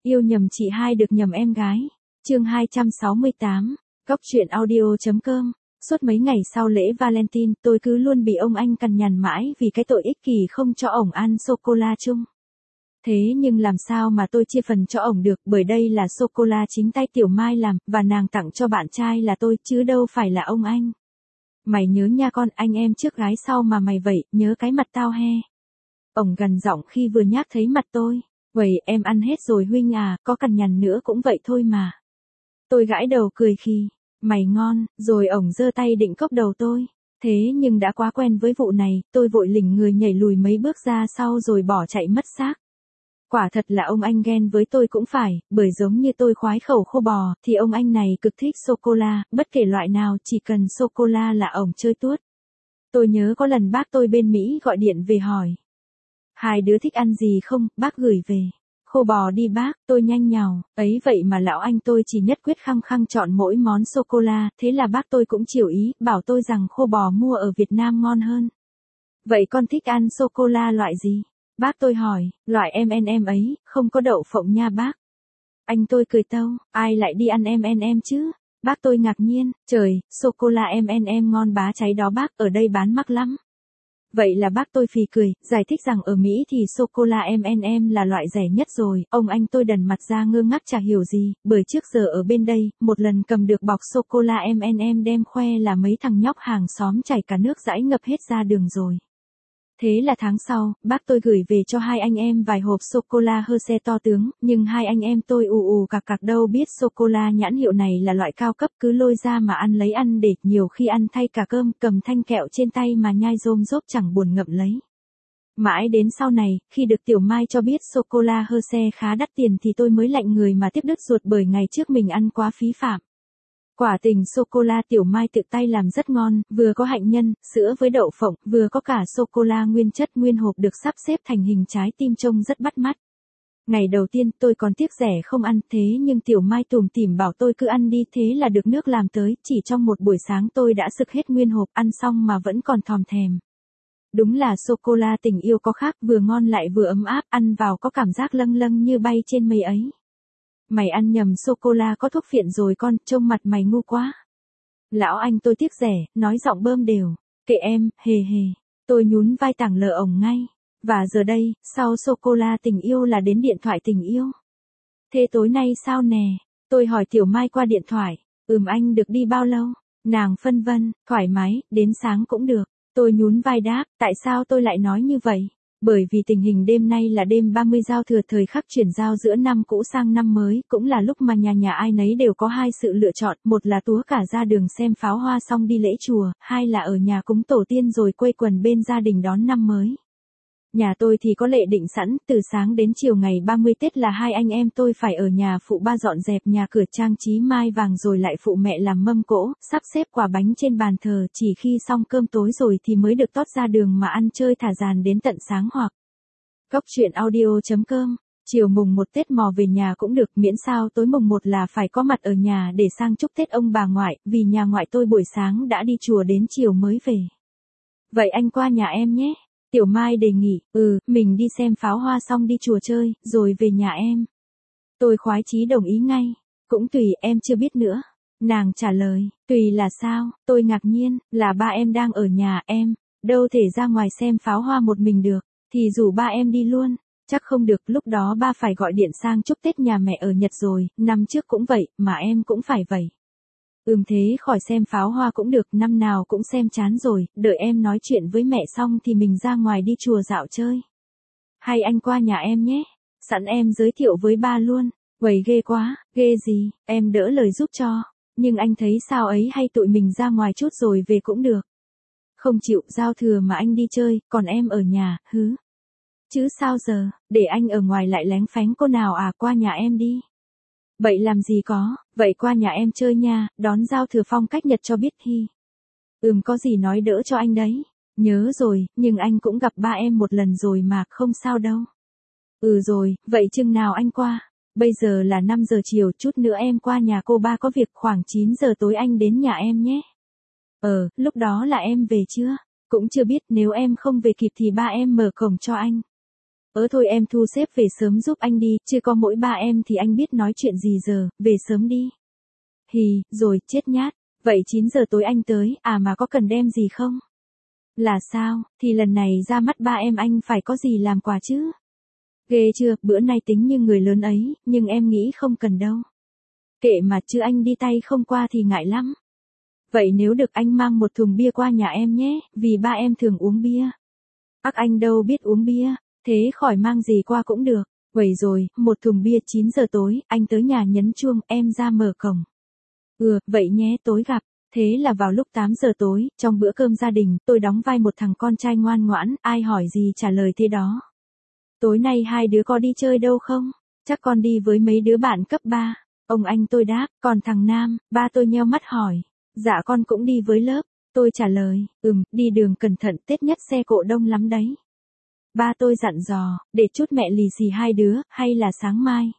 Yêu nhầm chị hai được nhầm em gái. Chương 268, Góc truyện audio.com. Suốt mấy ngày sau lễ Valentine, tôi cứ luôn bị ông anh cằn nhằn mãi vì cái tội ích kỷ không cho ổng ăn sô-cô-la chung. Thế nhưng làm sao mà tôi chia phần cho ổng được, bởi đây là sô-cô-la chính tay Tiểu Mai làm, và nàng tặng cho bạn trai là tôi, chứ đâu phải là ông anh. Mày nhớ nha con, anh em trước gái sau mà mày vậy, nhớ cái mặt tao he. Ổng gằn giọng khi vừa nhắc thấy mặt tôi. Vậy em ăn hết rồi huynh à, có cằn nhằn nữa cũng vậy thôi mà. Tôi gãi đầu cười khi, mày ngon, rồi ổng giơ tay định cốc đầu tôi. Thế nhưng đã quá quen với vụ này, tôi vội lỉnh người nhảy lùi mấy bước ra sau rồi bỏ chạy mất xác. Quả thật là ông anh ghen với tôi cũng phải, bởi giống như tôi khoái khẩu khô bò, thì ông anh này cực thích sô-cô-la, bất kể loại nào chỉ cần sô-cô-la là ổng chơi tuốt. Tôi nhớ có lần bác tôi bên Mỹ gọi điện về hỏi. Hai đứa thích ăn gì không, bác gửi về. Khô bò đi bác, tôi nhanh nhào, ấy vậy mà lão anh tôi chỉ nhất quyết khăng khăng chọn mỗi món sô-cô-la, thế là bác tôi cũng chiều ý, bảo tôi rằng khô bò mua ở Việt Nam ngon hơn. Vậy con thích ăn sô-cô-la loại gì? Bác tôi hỏi, loại M&M ấy, không có đậu phộng nha bác. Anh tôi cười tâu, ai lại đi ăn M&M chứ? Bác tôi ngạc nhiên, trời, sô-cô-la M&M ngon bá cháy đó bác, ở đây bán mắc lắm. Vậy là bác tôi phì cười, giải thích rằng ở Mỹ thì sô-cô-la M&M là loại rẻ nhất rồi, ông anh tôi đần mặt ra ngơ ngác chả hiểu gì, bởi trước giờ ở bên đây, một lần cầm được bọc sô-cô-la M&M đem khoe là mấy thằng nhóc hàng xóm chảy cả nước dãi ngập hết ra đường rồi. Thế là tháng sau, bác tôi gửi về cho hai anh em vài hộp sô-cô-la Hershey to tướng, nhưng hai anh em tôi ù cặc đâu biết sô-cô-la nhãn hiệu này là loại cao cấp, cứ lôi ra mà ăn lấy ăn để, nhiều khi ăn thay cả cơm, cầm thanh kẹo trên tay mà nhai rôm rốp chẳng buồn ngậm lấy. Mãi đến sau này, khi được Tiểu Mai cho biết sô-cô-la Hershey khá đắt tiền thì tôi mới lạnh người mà tiếc đứt ruột, bởi ngày trước mình ăn quá phí phạm. Quả tình sô-cô-la Tiểu Mai tự tay làm rất ngon, vừa có hạnh nhân, sữa với đậu phộng, vừa có cả sô-cô-la nguyên chất nguyên hộp được sắp xếp thành hình trái tim trông rất bắt mắt. Ngày đầu tiên tôi còn tiếc rẻ không ăn, thế nhưng Tiểu Mai tủm tỉm bảo tôi cứ ăn đi, thế là được nước làm tới, chỉ trong một buổi sáng tôi đã sực hết nguyên hộp, ăn xong mà vẫn còn thòm thèm. Đúng là sô-cô-la tình yêu có khác, vừa ngon lại vừa ấm áp, ăn vào có cảm giác lâng lâng như bay trên mây ấy. Mày ăn nhầm sô-cô-la có thuốc phiện rồi con, trông mặt mày ngu quá. Lão anh tôi tiếc rẻ, nói giọng bơm đều. Kệ em, hề hề. Tôi nhún vai tảng lờ ổng ngay. Và giờ đây, sau sô-cô-la tình yêu là đến điện thoại tình yêu. Thế tối nay sao nè? Tôi hỏi Tiểu Mai qua điện thoại. Anh được đi bao lâu? Nàng phân vân, thoải mái, đến sáng cũng được. Tôi nhún vai đáp, tại sao tôi lại nói như vậy? Bởi vì tình hình đêm nay là đêm 30 giao thừa, thời khắc chuyển giao giữa năm cũ sang năm mới, cũng là lúc mà nhà ai nấy đều có hai sự lựa chọn, một là túa cả ra đường xem pháo hoa xong đi lễ chùa, hai là ở nhà cúng tổ tiên rồi quây quần bên gia đình đón năm mới. Nhà tôi thì có lệ định sẵn, từ sáng đến chiều ngày 30 Tết là hai anh em tôi phải ở nhà phụ ba dọn dẹp nhà cửa, trang trí mai vàng, rồi lại phụ mẹ làm mâm cỗ, sắp xếp quả bánh trên bàn thờ, chỉ khi xong cơm tối rồi thì mới được tót ra đường mà ăn chơi thả dàn đến tận sáng. Hoặc Góc truyện audio.com. Chiều mùng 1 Tết mò về nhà cũng được, miễn sao tối mùng 1 là phải có mặt ở nhà để sang chúc Tết ông bà ngoại, vì nhà ngoại tôi buổi sáng đã đi chùa đến chiều mới về. Vậy anh qua nhà em nhé. Tiểu Mai đề nghị, mình đi xem pháo hoa xong đi chùa chơi, rồi về nhà em. Tôi khoái chí đồng ý ngay. Cũng tùy, em chưa biết nữa. Nàng trả lời, tùy là sao? Tôi ngạc nhiên, là ba em đang ở nhà em, đâu thể ra ngoài xem pháo hoa một mình được, thì rủ ba em đi luôn. Chắc không được, lúc đó ba phải gọi điện sang chúc Tết nhà mẹ ở Nhật rồi, năm trước cũng vậy, mà em cũng phải vậy. Thế khỏi xem pháo hoa cũng được, năm nào cũng xem chán rồi, đợi em nói chuyện với mẹ xong thì mình ra ngoài đi chùa dạo chơi. Hay anh qua nhà em nhé, sẵn em giới thiệu với ba luôn. Uầy ghê quá, ghê gì, em đỡ lời giúp cho, nhưng anh thấy sao ấy hay tụi mình ra ngoài chút rồi về cũng được. Không chịu, giao thừa mà anh đi chơi, còn em ở nhà, hứ. Chứ sao giờ, để anh ở ngoài lại lén phén cô nào à, qua nhà em đi. Vậy làm gì có, vậy qua nhà em chơi nha, đón giao thừa phong cách Nhật cho biết thi. Có gì nói đỡ cho anh đấy. Nhớ rồi, nhưng anh cũng gặp ba em một lần rồi mà, không sao đâu. Rồi, vậy chừng nào anh qua? Bây giờ là 5 giờ chiều, chút nữa em qua nhà cô ba có việc, khoảng 9 giờ tối anh đến nhà em nhé. Lúc đó là em về chưa? Cũng chưa biết, nếu em không về kịp thì ba em mở cổng cho anh. Thôi em thu xếp về sớm giúp anh đi, chứ có mỗi ba em thì anh biết nói chuyện gì giờ, về sớm đi. Hì, rồi, chết nhát. Vậy 9 giờ tối anh tới, mà có cần đem gì không? Là sao, thì lần này ra mắt ba em anh phải có gì làm quà chứ? Ghê chưa, bữa nay tính như người lớn ấy, nhưng em nghĩ không cần đâu. Kệ mà, chứ anh đi tay không qua thì ngại lắm. Vậy nếu được anh mang một thùng bia qua nhà em nhé, vì ba em thường uống bia. Anh đâu biết uống bia, thế khỏi mang gì qua cũng được. Vậy rồi, một thùng bia 9 giờ tối, anh tới nhà nhấn chuông, em ra mở cổng. Vậy nhé, tối gặp. Thế là vào lúc 8 giờ tối, trong bữa cơm gia đình, tôi đóng vai một thằng con trai ngoan ngoãn, ai hỏi gì trả lời thế đó. Tối nay hai đứa có đi chơi đâu không? Chắc con đi với mấy đứa bạn cấp 3. Ông anh tôi đáp, còn thằng Nam, ba tôi nheo mắt hỏi. Dạ con cũng đi với lớp. Tôi trả lời, đi đường cẩn thận, Tết nhất xe cộ đông lắm đấy. Ba tôi dặn dò, để chút mẹ lì xì hai đứa, hay là sáng mai.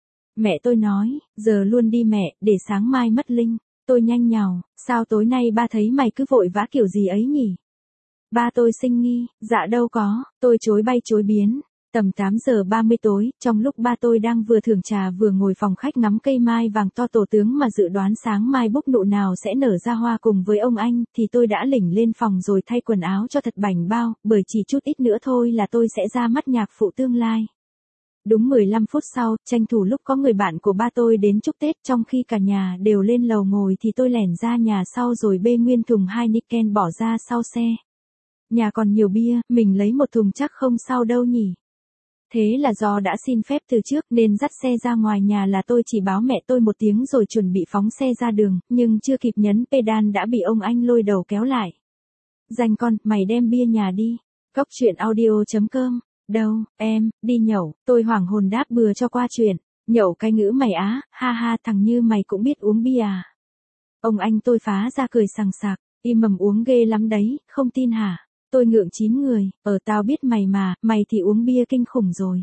Mẹ tôi nói, giờ luôn đi mẹ, để sáng mai mất linh. Tôi nhanh nhào, sao tối nay ba thấy mày cứ vội vã kiểu gì ấy nhỉ? Ba tôi sinh nghi, dạ đâu có, tôi chối bay chối biến. Tầm 8 giờ 30 tối, trong lúc ba tôi đang vừa thưởng trà vừa ngồi phòng khách ngắm cây mai vàng to tổ tướng mà dự đoán sáng mai búp nụ nào sẽ nở ra hoa cùng với ông anh, thì tôi đã lỉnh lên phòng rồi thay quần áo cho thật bảnh bao, bởi chỉ chút ít nữa thôi là tôi sẽ ra mắt nhạc phụ tương lai. Đúng 15 phút sau, tranh thủ lúc có người bạn của ba tôi đến chúc Tết, trong khi cả nhà đều lên lầu ngồi thì tôi lẻn ra nhà sau rồi bê nguyên thùng Heineken bỏ ra sau xe. Nhà còn nhiều bia, mình lấy một thùng chắc không sao đâu nhỉ. Thế là do đã xin phép từ trước nên dắt xe ra ngoài nhà là tôi chỉ báo mẹ tôi một tiếng rồi chuẩn bị phóng xe ra đường, nhưng chưa kịp nhấn pedal đã bị ông anh lôi đầu kéo lại. Dành con, mày đem bia nhà đi. Cóc truyện audio.com. Đâu, em, đi nhậu, tôi hoảng hồn đáp bừa cho qua chuyện. Nhậu cái ngữ mày á, ha ha, thằng như mày cũng biết uống bia à. Ông anh tôi phá ra cười sằng sặc, im mầm uống ghê lắm đấy, không tin hả? Tôi ngượng 9 người, tao biết mày mà, mày thì uống bia kinh khủng rồi.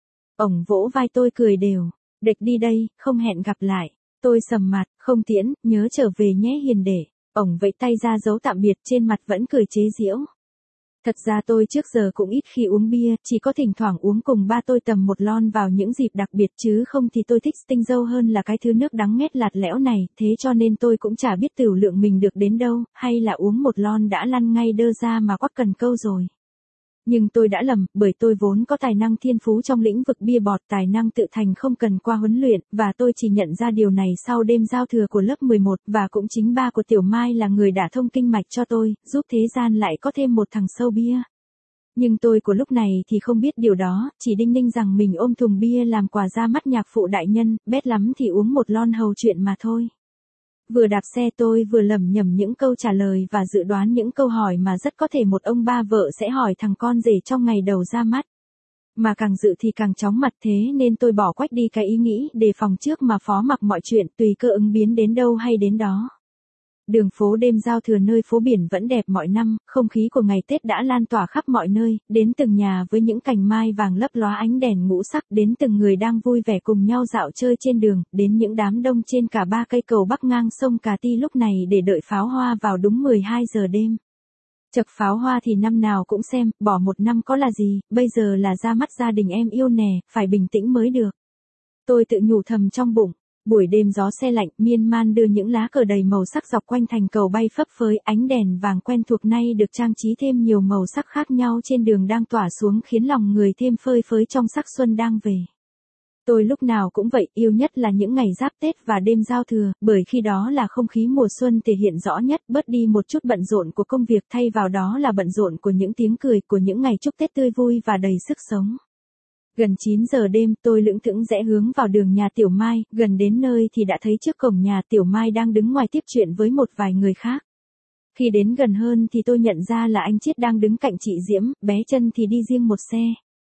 Ổng vỗ vai tôi cười đều, địch đi đây, không hẹn gặp lại. Tôi sầm mặt, không tiễn, nhớ trở về nhé hiền đệ. Ổng vẫy tay ra dấu tạm biệt, trên mặt vẫn cười chế giễu. Thật ra tôi trước giờ cũng ít khi uống bia, chỉ có thỉnh thoảng uống cùng ba tôi tầm một lon vào những dịp đặc biệt, chứ không thì tôi thích tinh dâu hơn là cái thứ nước đắng nghét lạt lẽo này, thế cho nên tôi cũng chả biết tửu lượng mình được đến đâu, hay là uống một lon đã lăn ngay đơ ra mà quắc cần câu rồi. Nhưng tôi đã lầm, bởi tôi vốn có tài năng thiên phú trong lĩnh vực bia bọt, tài năng tự thành không cần qua huấn luyện, và tôi chỉ nhận ra điều này sau đêm giao thừa của lớp 11, và cũng chính ba của Tiểu Mai là người đã thông kinh mạch cho tôi, giúp thế gian lại có thêm một thằng sâu bia. Nhưng tôi của lúc này thì không biết điều đó, chỉ đinh ninh rằng mình ôm thùng bia làm quà ra mắt nhạc phụ đại nhân, bét lắm thì uống một lon hầu chuyện mà thôi. Vừa đạp xe tôi vừa lẩm nhẩm những câu trả lời và dự đoán những câu hỏi mà rất có thể một ông ba vợ sẽ hỏi thằng con rể trong ngày đầu ra mắt. Mà càng dự thì càng chóng mặt, thế nên tôi bỏ quách đi cái ý nghĩ đề phòng trước mà phó mặc mọi chuyện tùy cơ ứng biến đến đâu hay đến đó. Đường phố đêm giao thừa nơi phố biển vẫn đẹp mọi năm, không khí của ngày Tết đã lan tỏa khắp mọi nơi, đến từng nhà với những cành mai vàng lấp lóa ánh đèn ngũ sắc, đến từng người đang vui vẻ cùng nhau dạo chơi trên đường, đến những đám đông trên cả ba cây cầu bắc ngang sông Cà Ti lúc này để đợi pháo hoa vào đúng 12 giờ đêm. Chật pháo hoa thì năm nào cũng xem, bỏ một năm có là gì, bây giờ là ra mắt gia đình em yêu nè, phải bình tĩnh mới được. Tôi tự nhủ thầm trong bụng. Buổi đêm gió se lạnh, miên man đưa những lá cờ đầy màu sắc dọc quanh thành cầu bay phấp phới, ánh đèn vàng quen thuộc nay được trang trí thêm nhiều màu sắc khác nhau trên đường đang tỏa xuống khiến lòng người thêm phơi phới trong sắc xuân đang về. Tôi lúc nào cũng vậy, yêu nhất là những ngày giáp Tết và đêm giao thừa, bởi khi đó là không khí mùa xuân thể hiện rõ nhất, bớt đi một chút bận rộn của công việc, thay vào đó là bận rộn của những tiếng cười, của những ngày chúc Tết tươi vui và đầy sức sống. Gần 9 giờ đêm, tôi lững thững rẽ hướng vào đường nhà Tiểu Mai, gần đến nơi thì đã thấy trước cổng nhà Tiểu Mai đang đứng ngoài tiếp chuyện với một vài người khác. Khi đến gần hơn thì tôi nhận ra là anh Chiết đang đứng cạnh chị Diễm, bé Chân thì đi riêng một xe.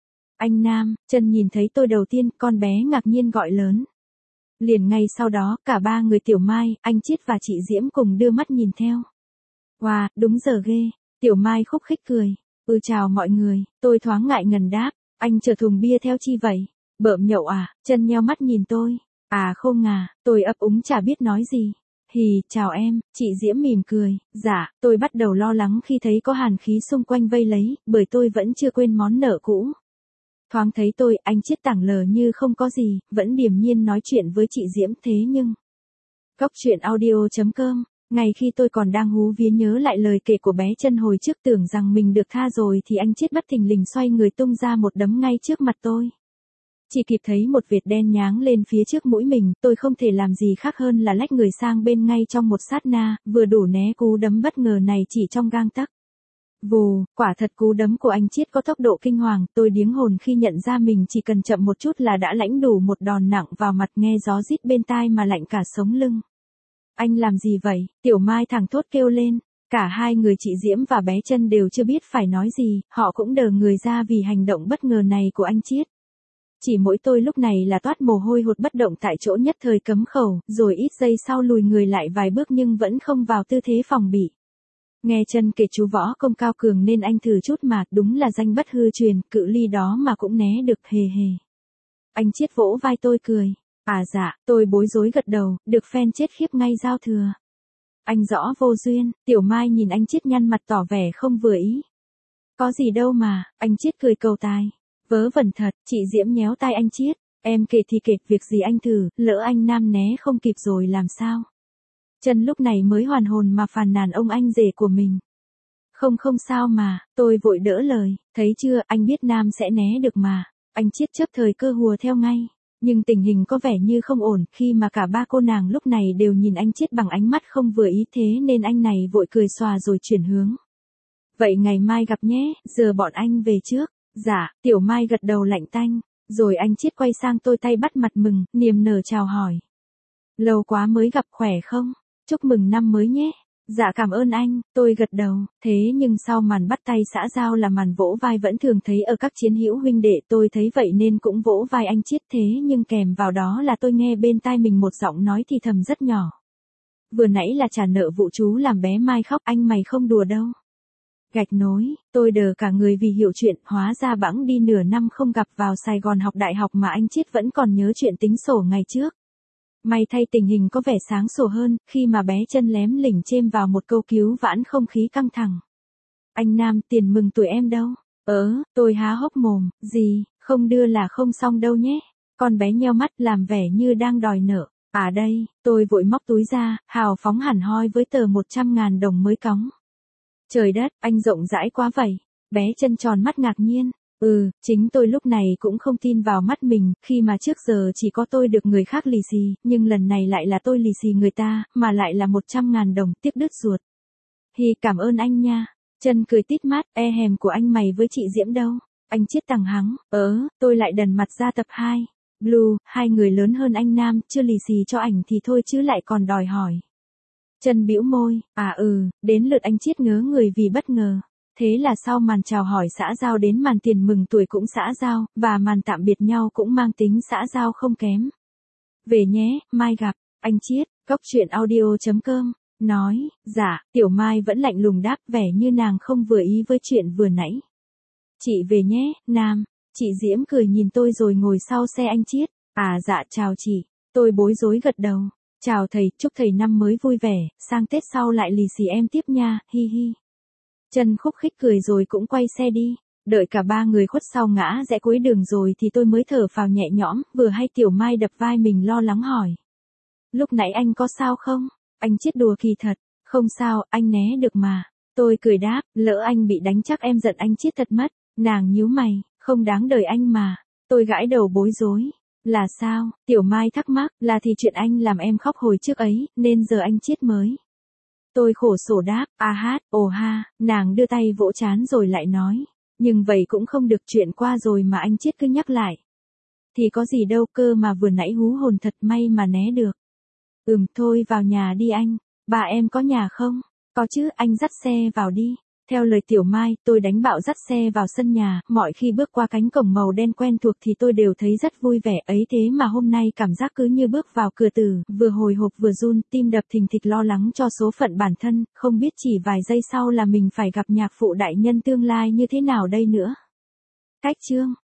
Anh Nam, Chân nhìn thấy tôi đầu tiên, con bé ngạc nhiên gọi lớn. Liền ngay sau đó, cả ba người Tiểu Mai, anh Chiết và chị Diễm cùng đưa mắt nhìn theo. Wow, đúng giờ ghê. Tiểu Mai khúc khích cười. Chào mọi người, tôi thoáng ngại ngần đáp. Anh chở thùng bia theo chi vậy? Bợm nhậu à? Chân nheo mắt nhìn tôi. Không à, tôi ấp úng chả biết nói gì. Hì, chào em, chị Diễm mỉm cười. Dạ, tôi bắt đầu lo lắng khi thấy có hàn khí xung quanh vây lấy, bởi tôi vẫn chưa quên món nợ cũ. Thoáng thấy tôi, anh Chiết tảng lờ như không có gì, vẫn điềm nhiên nói chuyện với chị Diễm thế nhưng. Cóc truyện audio.com. Ngày khi tôi còn đang hú vía nhớ lại lời kể của bé Chân hồi trước tưởng rằng mình được tha rồi thì anh Chiết bất thình lình xoay người tung ra một đấm ngay trước mặt tôi. Chỉ kịp thấy một vệt đen nháng lên phía trước mũi mình, tôi không thể làm gì khác hơn là lách người sang bên ngay trong một sát na, vừa đủ né cú đấm bất ngờ này chỉ trong gang tấc. Vù, quả thật cú đấm của anh Chiết có tốc độ kinh hoàng, tôi điếng hồn khi nhận ra mình chỉ cần chậm một chút là đã lãnh đủ một đòn nặng vào mặt, nghe gió rít bên tai mà lạnh cả sống lưng. Anh làm gì vậy? Tiểu Mai thẳng thốt kêu lên. Cả hai người chị Diễm và bé Chân đều chưa biết phải nói gì, họ cũng đờ người ra vì hành động bất ngờ này của anh Chiết. Chỉ mỗi tôi lúc này là toát mồ hôi hột bất động tại chỗ, nhất thời cấm khẩu, rồi ít giây sau lùi người lại vài bước nhưng vẫn không vào tư thế phòng bị. Nghe Chân kể chú võ công cao cường nên anh thử chút mà, đúng là danh bất hư truyền, cự ly đó mà cũng né được, hề hề. Anh Chiết vỗ vai tôi cười. À dạ, tôi bối rối gật đầu, được phen chết khiếp ngay giao thừa. Anh rõ vô duyên, Tiểu Mai nhìn anh Chiết nhăn mặt tỏ vẻ không vừa ý. Có gì đâu mà, anh Chiết cười cầu tài. Vớ vẩn thật, chị Diễm nhéo tai anh Chiết. Em kể thì kể, việc gì anh thử, lỡ anh Nam né không kịp rồi làm sao? Chân lúc này mới hoàn hồn mà phàn nàn ông anh rể của mình. Không sao mà, tôi vội đỡ lời, thấy chưa, anh biết Nam sẽ né được mà. Anh Chiết chớp thời cơ hùa theo ngay. Nhưng tình hình có vẻ như không ổn, khi mà cả ba cô nàng lúc này đều nhìn anh Chiết bằng ánh mắt không vừa ý, thế nên anh này vội cười xòa rồi chuyển hướng. Vậy ngày mai gặp nhé, giờ bọn anh về trước. Dạ, Tiểu Mai gật đầu lạnh tanh, rồi anh Chiết quay sang tôi tay bắt mặt mừng, niềm nở chào hỏi. Lâu quá mới gặp, khỏe không? Chúc mừng năm mới nhé. Dạ cảm ơn anh, tôi gật đầu, thế nhưng sau màn bắt tay xã giao là màn vỗ vai vẫn thường thấy ở các chiến hữu huynh đệ, tôi thấy vậy nên cũng vỗ vai anh Chiết, thế nhưng kèm vào đó là tôi nghe bên tai mình một giọng nói thì thầm rất nhỏ. Vừa nãy là trả nợ vụ chú làm bé Mai khóc, anh mày không đùa đâu. Gạch nối, tôi đờ cả người vì hiểu chuyện, hóa ra bẵng đi nửa năm không gặp vào Sài Gòn học đại học mà anh Chiết vẫn còn nhớ chuyện tính sổ ngày trước. May thay tình hình có vẻ sáng sủa hơn, khi mà bé Chân lém lỉnh chêm vào một câu cứu vãn không khí căng thẳng. Anh Nam, tiền mừng tuổi em đâu? Tôi há hốc mồm, gì, không đưa là không xong đâu nhé. Con bé nheo mắt làm vẻ như đang đòi nợ. À đây, tôi vội móc túi ra, hào phóng hẳn hoi với tờ 100.000 đồng mới cóng. Trời đất, anh rộng rãi quá vậy. Bé Chân tròn mắt ngạc nhiên. Chính tôi lúc này cũng không tin vào mắt mình, khi mà trước giờ chỉ có tôi được người khác lì xì, nhưng lần này lại là tôi lì xì người ta, mà lại là 100.000 đồng, tiếc đứt ruột. Hi, cảm ơn anh nha. Chân cười tít mắt, hèm của anh mày với chị Diễm đâu? Anh Chiết tằng hắng, tôi lại đần mặt ra tập 2. Blue, hai người lớn hơn anh Nam, chưa lì xì cho ảnh thì thôi chứ lại còn đòi hỏi. Chân bĩu môi, đến lượt anh Chiết ngớ người vì bất ngờ. Thế là sau màn chào hỏi xã giao đến màn tiền mừng tuổi cũng xã giao, và màn tạm biệt nhau cũng mang tính xã giao không kém. Về nhé, mai gặp, anh Chiết, Cóc truyện audio.com, nói, dạ, Tiểu Mai vẫn lạnh lùng đáp, vẻ như nàng không vừa ý với chuyện vừa nãy. Chị về nhé, Nam, chị Diễm cười nhìn tôi rồi ngồi sau xe anh Chiết, dạ chào chị, tôi bối rối gật đầu, chào thầy, chúc thầy năm mới vui vẻ, sang Tết sau lại lì xì em tiếp nha, hi hi. Chân khúc khích cười rồi cũng quay xe đi. Đợi cả ba người khuất sau ngã rẽ cuối đường rồi thì tôi mới thở phào nhẹ nhõm, vừa hay Tiểu Mai đập vai mình lo lắng hỏi. Lúc nãy anh có sao không? Anh Chiết đùa kỳ thật. Không sao, anh né được mà. Tôi cười đáp, lỡ anh bị đánh chắc em giận anh Chiết thật mất. Nàng nhíu mày, không đáng đời anh mà. Tôi gãi đầu bối rối. Là sao? Tiểu Mai thắc mắc, là thì chuyện anh làm em khóc hồi trước ấy, nên giờ anh Chiết mới. Tôi khổ sở đáp, ồ ha, nàng đưa tay vỗ trán rồi lại nói. Nhưng vậy cũng không được, chuyện qua rồi mà anh Chiết cứ nhắc lại. Thì có gì đâu, cơ mà vừa nãy hú hồn thật, may mà né được. Thôi vào nhà đi anh. Bà em có nhà không? Có chứ, anh dắt xe vào đi. Theo lời Tiểu Mai, tôi đánh bạo dắt xe vào sân nhà, mọi khi bước qua cánh cổng màu đen quen thuộc thì tôi đều thấy rất vui vẻ, ấy thế mà hôm nay cảm giác cứ như bước vào cửa tử, vừa hồi hộp vừa run, tim đập thình thịch lo lắng cho số phận bản thân, không biết chỉ vài giây sau là mình phải gặp nhạc phụ đại nhân tương lai như thế nào đây nữa. Cách chương